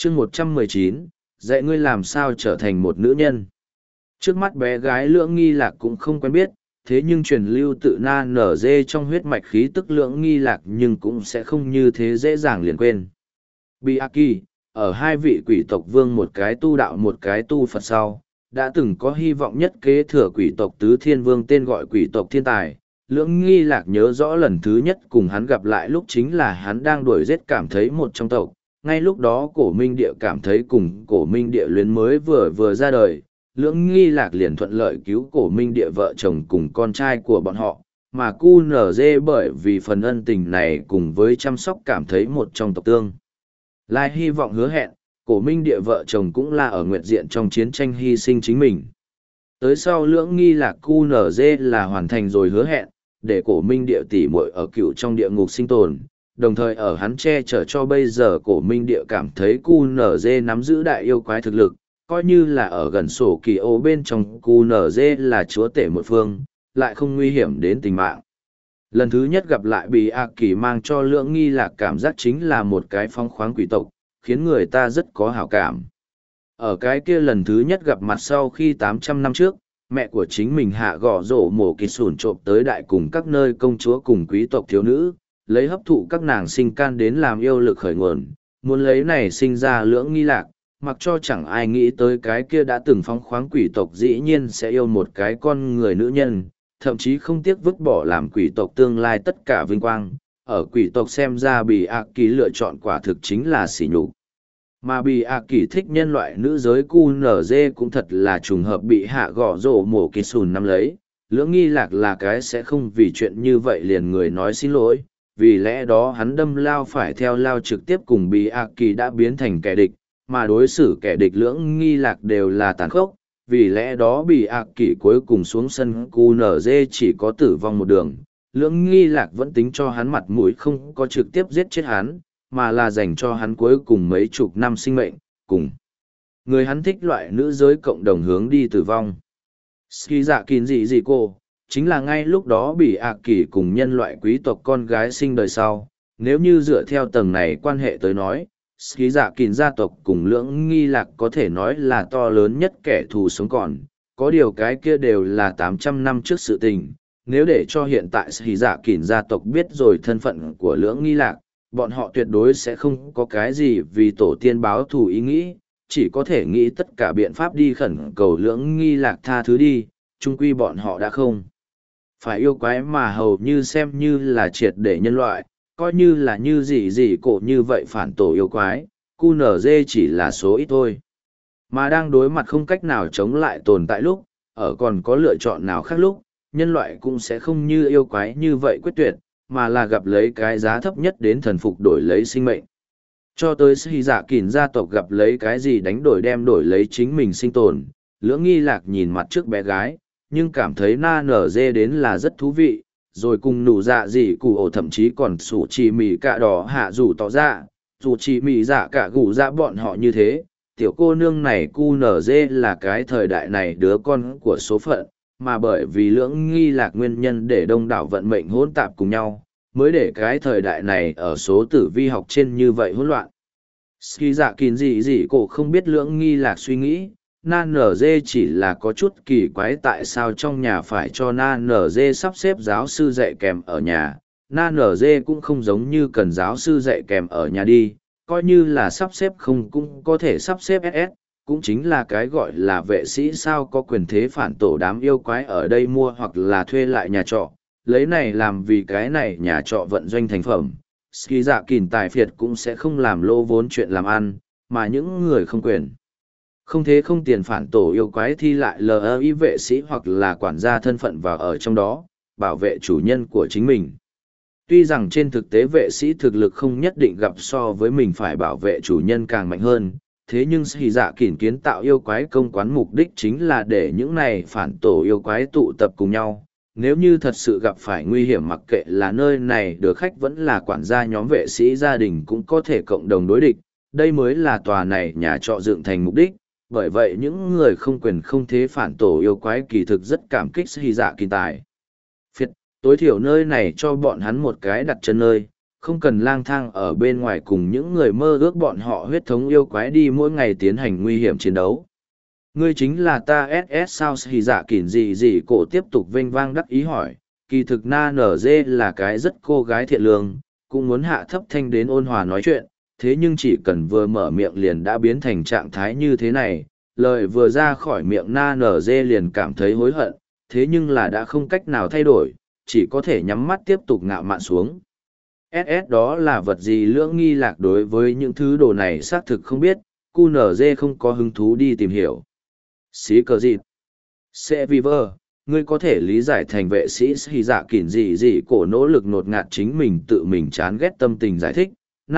chương 119, dạy ngươi làm sao trở thành một nữ nhân. Trước mắt bé gái Lưỡng Nghi Lạc cũng không quen biết, thế nhưng truyền lưu tự na nở dê trong huyết mạch khí tức Lưỡng Nghi Lạc nhưng cũng sẽ không như thế dễ dàng liền quên. Biaki, ở hai vị quỷ tộc vương một cái tu đạo một cái tu Phật sau, đã từng có hy vọng nhất kế thừa quỷ tộc tứ thiên vương tên gọi quỷ tộc thiên tài. Lưỡng Nghi Lạc nhớ rõ lần thứ nhất cùng hắn gặp lại lúc chính là hắn đang đuổi giết cảm thấy một trong tộc. Ngay lúc đó cổ minh địa cảm thấy cùng cổ minh địa luyến mới vừa ra đời. Lưỡng Nghi Lạc liền thuận lợi cứu cổ minh địa vợ chồng cùng con trai của bọn họ, mà cu nở dê bởi vì phần ân tình này cùng với chăm sóc cảm thấy một trong tộc tương. Lai hy vọng hứa hẹn, cổ minh địa vợ chồng cũng là ở nguyệt diện trong chiến tranh hy sinh chính mình. Tới sau Lưỡng Nghi Lạc cu nở dê là hoàn thành rồi hứa hẹn, để cổ minh địa tỉ muội ở cựu trong địa ngục sinh tồn, đồng thời ở hắn che chở cho bây giờ cổ minh địa cảm thấy cu nở dê nắm giữ đại yêu quái thực lực, coi như là ở gần sổ kỳ ô bên trong cu nở dê là chúa tể một phương, lại không nguy hiểm đến tính mạng. Lần thứ nhất gặp lại bị A Kỳ mang cho Lưỡng Nghi Lạc cảm giác chính là một cái phong khoáng quỷ tộc, khiến người ta rất có hảo cảm. Ở cái kia lần thứ nhất gặp mặt sau khi 800 năm trước, mẹ của chính mình hạ gõ rổ mổ kịt sủn trộm tới đại cùng các nơi công chúa cùng quý tộc thiếu nữ, lấy hấp thụ các nàng sinh can đến làm yêu lực khởi nguồn, muốn lấy này sinh ra Lưỡng Nghi Lạc, mặc cho chẳng ai nghĩ tới cái kia đã từng phóng khoáng quỷ tộc dĩ nhiên sẽ yêu một cái con người nữ nhân, thậm chí không tiếc vứt bỏ làm quỷ tộc tương lai tất cả vinh quang. Ở quỷ tộc xem ra Bì A Kỳ lựa chọn quả thực chính là sỉ nhục. Mà Bì A Kỳ thích nhân loại nữ giới cu nở dê cũng thật là trùng hợp bị hạ gõ rổ mổ kỳ sùn nắm lấy. Lưỡng Nghi Lạc là cái sẽ không vì chuyện như vậy liền người nói xin lỗi, vì lẽ đó hắn đâm lao phải theo lao trực tiếp cùng Bì A Kỳ đã biến thành kẻ địch, mà đối xử kẻ địch Lưỡng Nghi Lạc đều là tàn khốc, vì lẽ đó Bì A Kỳ cuối cùng xuống sân cu nở dê chỉ có tử vong một đường. Lưỡng Nghi Lạc vẫn tính cho hắn mặt mũi không có trực tiếp giết chết hắn, mà là dành cho hắn cuối cùng mấy chục năm sinh mệnh, cùng người hắn thích loại nữ giới cộng đồng hướng đi tử vong. Ski dạ kín dị cô, chính là ngay lúc đó Bì A Kỳ cùng nhân loại quý tộc con gái sinh đời sau, nếu như dựa theo tầng này quan hệ tới nói, Ski dạ kín gia tộc cùng Lưỡng Nghi Lạc có thể nói là to lớn nhất kẻ thù sống còn, có điều cái kia đều là 800 năm trước sự tình. Nếu để cho hiện tại Ski dạ kín gia tộc biết rồi thân phận của Lưỡng Nghi Lạc, bọn họ tuyệt đối sẽ không có cái gì vì tổ tiên báo thù ý nghĩ, chỉ có thể nghĩ tất cả biện pháp đi khẩn cầu Lưỡng Nghi Lạc tha thứ đi, chung quy bọn họ đã không phải yêu quái mà hầu như xem như là triệt để nhân loại, coi như là như gì cổ như vậy phản tổ yêu quái, cu nở dê chỉ là số ít thôi. Mà đang đối mặt không cách nào chống lại tồn tại lúc, ở còn có lựa chọn nào khác lúc, nhân loại cũng sẽ không như yêu quái như vậy quyết tuyệt, mà là gặp lấy cái giá thấp nhất đến thần phục đổi lấy sinh mệnh. Cho tới Sĩ Dạ Kỳn gia tộc gặp lấy cái gì đánh đổi đem đổi lấy chính mình sinh tồn, Lưỡng Nghi Lạc nhìn mặt trước bé gái, nhưng cảm thấy na nở dê đến là rất thú vị, rồi cùng nụ dạ gì cụ ổ thậm chí còn sủ trì mì cạ đỏ hạ rủ tỏ ra, dù trì mì dạ cả gủ dạ bọn họ như thế. Tiểu cô nương này cu nở dê là cái thời đại này đứa con của số phận, mà bởi vì Lưỡng Nghi Lạc nguyên nhân để đông đảo vận mệnh hỗn tạp cùng nhau, mới để cái thời đại này ở số tử vi học trên như vậy hỗn loạn. Ski dạ kín gì cổ không biết Lưỡng Nghi Lạc suy nghĩ, na nở dê chỉ là có chút kỳ quái tại sao trong nhà phải cho na nở dê sắp xếp giáo sư dạy kèm ở nhà. Na nở dê cũng không giống như cần giáo sư dạy kèm ở nhà đi, coi như là sắp xếp không cũng có thể sắp xếp SS, cũng chính là cái gọi là vệ sĩ sao có quyền thế phản tổ đám yêu quái ở đây mua hoặc là thuê lại nhà trọ, lấy này làm vì cái này nhà trọ vận doanh thành phẩm. Ski dạ kìn tài phiệt cũng sẽ không làm lô vốn chuyện làm ăn, mà những người không quyền. Không thế không tiền phản tổ yêu quái thi lại LI vệ sĩ hoặc là quản gia thân phận vào ở trong đó, bảo vệ chủ nhân của chính mình. Tuy rằng trên thực tế vệ sĩ thực lực không nhất định gặp so với mình phải bảo vệ chủ nhân càng mạnh hơn, thế nhưng Sĩ Dạ Kỷ kiến tạo yêu quái công quán mục đích chính là để những này phản tổ yêu quái tụ tập cùng nhau. Nếu như thật sự gặp phải nguy hiểm mặc kệ là nơi này được khách vẫn là quản gia nhóm vệ sĩ gia đình cũng có thể cộng đồng đối địch, đây mới là tòa này nhà trọ dựng thành mục đích. Bởi vậy những người không quyền không thế phản tổ yêu quái kỳ thực rất cảm kích Sĩ Dạ Kỷ tài. Phiệt, tối thiểu nơi này cho bọn hắn một cái đặt chân nơi, không cần lang thang ở bên ngoài cùng những người mơ ước bọn họ huyết thống yêu quái đi mỗi ngày tiến hành nguy hiểm chiến đấu. Ngươi chính là ta SS sao Hỉ Dạ Kỉn gì gì cổ tiếp tục vênh vang đắc ý hỏi, kỳ thực Na Nở Dê là cái rất cô gái thiện lương, cũng muốn hạ thấp thanh đến ôn hòa nói chuyện, thế nhưng chỉ cần vừa mở miệng liền đã biến thành trạng thái như thế này, lời vừa ra khỏi miệng Na Nở Dê liền cảm thấy hối hận, thế nhưng là đã không cách nào thay đổi, chỉ có thể nhắm mắt tiếp tục ngạo mạn xuống. SS đó là vật gì Lưỡng Nghi Lạc đối với những thứ đồ này xác thực không biết, QNZ không có hứng thú đi tìm hiểu. Xí cờ dịt. Sẽ vì vơ, ngươi có thể lý giải thành vệ sĩ Hỉ Dạ Kỉn gì gì cổ nỗ lực nột ngạt chính mình tự mình chán ghét tâm tình giải thích.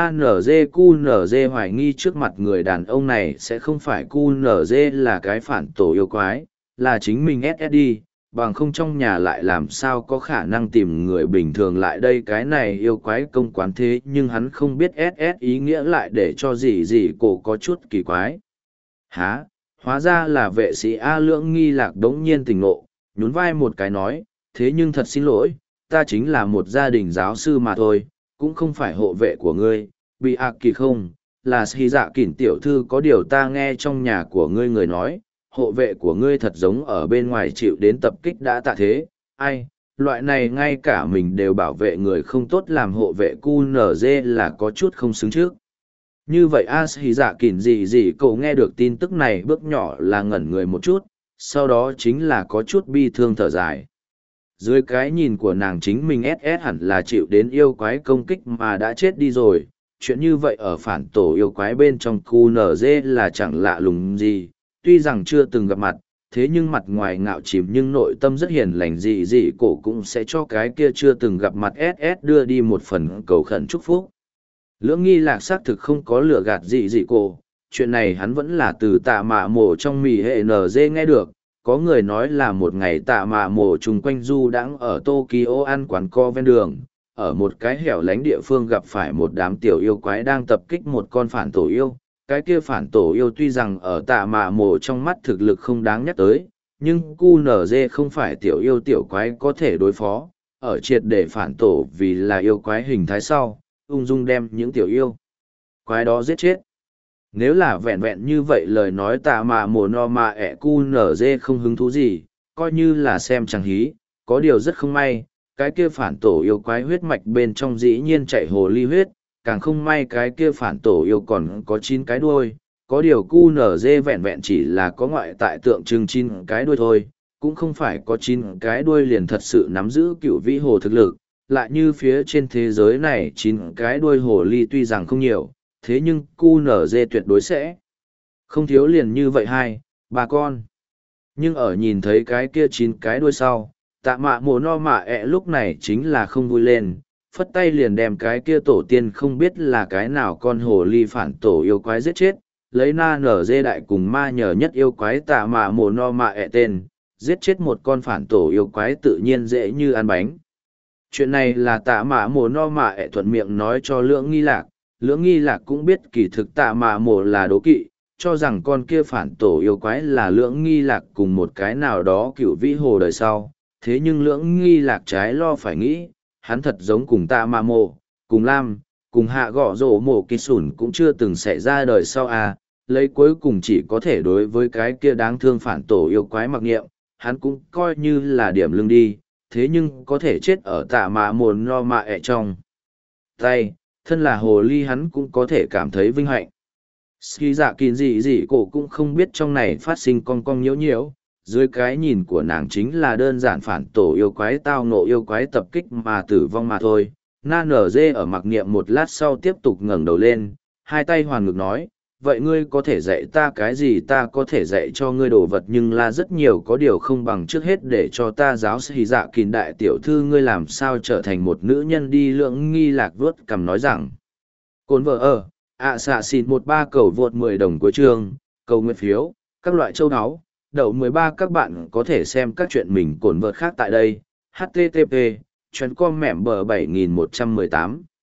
QNZ hoài nghi trước mặt người đàn ông này sẽ không phải QNZ là cái phản tổ yêu quái, là chính mình SSD, bằng không trong nhà lại làm sao có khả năng tìm người bình thường lại đây cái này yêu quái công quán thế nhưng hắn không biết SS ý nghĩa lại để cho gì gì cổ có chút kỳ quái. Hả? Hóa ra là vệ sĩ A Lưỡng Nghi Lạc đống nhiên tỉnh ngộ, nhún vai một cái nói, thế nhưng thật xin lỗi, ta chính là một gia đình giáo sư mà thôi, cũng không phải hộ vệ của ngươi, bị ạc kỳ không, là Hỉ Dạ Kỉn tiểu thư có điều ta nghe trong nhà của ngươi người nói, hộ vệ của ngươi thật giống ở bên ngoài chịu đến tập kích đã tạ thế, ai, loại này ngay cả mình đều bảo vệ người không tốt làm hộ vệ QNZ là có chút không xứng trước. Như vậy Hỉ Dạ Kỉn gì gì cậu nghe được tin tức này bước nhỏ là ngẩn người một chút, sau đó chính là có chút bi thương thở dài. Dưới cái nhìn của nàng chính mình SS hẳn là chịu đến yêu quái công kích mà đã chết đi rồi, chuyện như vậy ở phản tổ yêu quái bên trong QNZ là chẳng lạ lùng gì, tuy rằng chưa từng gặp mặt, thế nhưng mặt ngoài ngạo chìm nhưng nội tâm rất hiền lành gì gì cổ cũng sẽ cho cái kia chưa từng gặp mặt SS đưa đi một phần cầu khẩn chúc phúc. Lưỡng Nghi Lạc xác thực không có lừa gạt gì gì cổ, chuyện này hắn vẫn là từ Tạ Mạ Mổ trong mì hệ NG nghe được, có người nói là một ngày Tạ Mạ Mổ chung quanh du đãng ở Tokyo ăn quán co ven đường, ở một cái hẻo lánh địa phương gặp phải một đám tiểu yêu quái đang tập kích một con phản tổ yêu. Cái kia phản tổ yêu tuy rằng ở Tạ Mạ Mổ trong mắt thực lực không đáng nhắc tới, nhưng QNZ không phải tiểu yêu tiểu quái có thể đối phó, ở triệt để phản tổ vì là yêu quái hình thái sau, ung dung đem những tiểu yêu quái đó giết chết. Nếu là vẹn vẹn như vậy lời nói Tạ Mạ Mổ no mà ẹ QNZ không hứng thú gì, coi như là xem chẳng hí, có điều rất không may, cái kia phản tổ yêu quái huyết mạch bên trong dĩ nhiên chạy hồ ly huyết, càng không may cái kia phản tổ yêu còn có 9 cái đuôi, có điều QNZ vẹn vẹn chỉ là có ngoại tại tượng trưng 9 cái đuôi thôi, cũng không phải có 9 cái đuôi liền thật sự nắm giữ cựu vĩ hồ thực lực, lại như phía trên thế giới này 9 cái đuôi hồ ly tuy rằng không nhiều, thế nhưng QNZ tuyệt đối sẽ không thiếu liền như vậy 2, 3 con. Nhưng ở nhìn thấy cái kia 9 cái đuôi sau, Tạ Mạ Mổ no mạ ẹ lúc này chính là không vui lên, phất tay liền đem cái kia tổ tiên không biết là cái nào con hồ ly phản tổ yêu quái giết chết, lấy Na Nở Dê đại cùng ma nhờ nhất yêu quái Tạ Mạ Mổ no mạ ẹ tên, giết chết một con phản tổ yêu quái tự nhiên dễ như ăn bánh. Chuyện này là Tạ Mạ Mổ no mạ ẹ thuận miệng nói cho Lưỡng Nghi Lạc, Lưỡng Nghi Lạc cũng biết kỳ thực Tạ Mạ Mổ là đố kỵ, cho rằng con kia phản tổ yêu quái là Lưỡng Nghi Lạc cùng một cái nào đó cựu vĩ hồ đời sau, thế nhưng Lưỡng Nghi Lạc trái lo phải nghĩ, hắn thật giống cùng Tạ Mạ Mổ, cùng Lam, cùng Hạ Gõ Rổ Mổ Kỳ Sủn cũng chưa từng xảy ra đời sau à, lấy cuối cùng chỉ có thể đối với cái kia đáng thương phản tổ yêu quái mặc niệm, hắn cũng coi như là điểm lưng đi, thế nhưng có thể chết ở Tạ Mạ Mổ no mạ ẹ trong tay, thân là hồ ly hắn cũng có thể cảm thấy vinh hạnh. Ski Dạ Kỉn gì gì cổ cũng không biết trong này phát sinh cong cong nhiễu nhiễu, dưới cái nhìn của nàng chính là đơn giản phản tổ yêu quái tao ngộ yêu quái tập kích mà tử vong mà thôi. Na Nở Dê ở mặc niệm một lát sau tiếp tục ngẩng đầu lên, hai tay hoàn ngực nói, vậy ngươi có thể dạy ta cái gì ta có thể dạy cho ngươi đồ vật nhưng là rất nhiều có điều không bằng trước hết để cho ta giáo sĩ Dạ Kỉn đại tiểu thư ngươi làm sao trở thành một nữ nhân đi. Lưỡng Nghi Lạc vuốt cằm nói rằng, cồn vợ ở, xạ xịn 13 cầu vượt 10 đồng cuối chương, cầu nguyện phiếu, các loại châu áo. Đậu 13 các bạn có thể xem các chuyện mình cồn vợt khác tại đây. http://com mẻm bờ 7118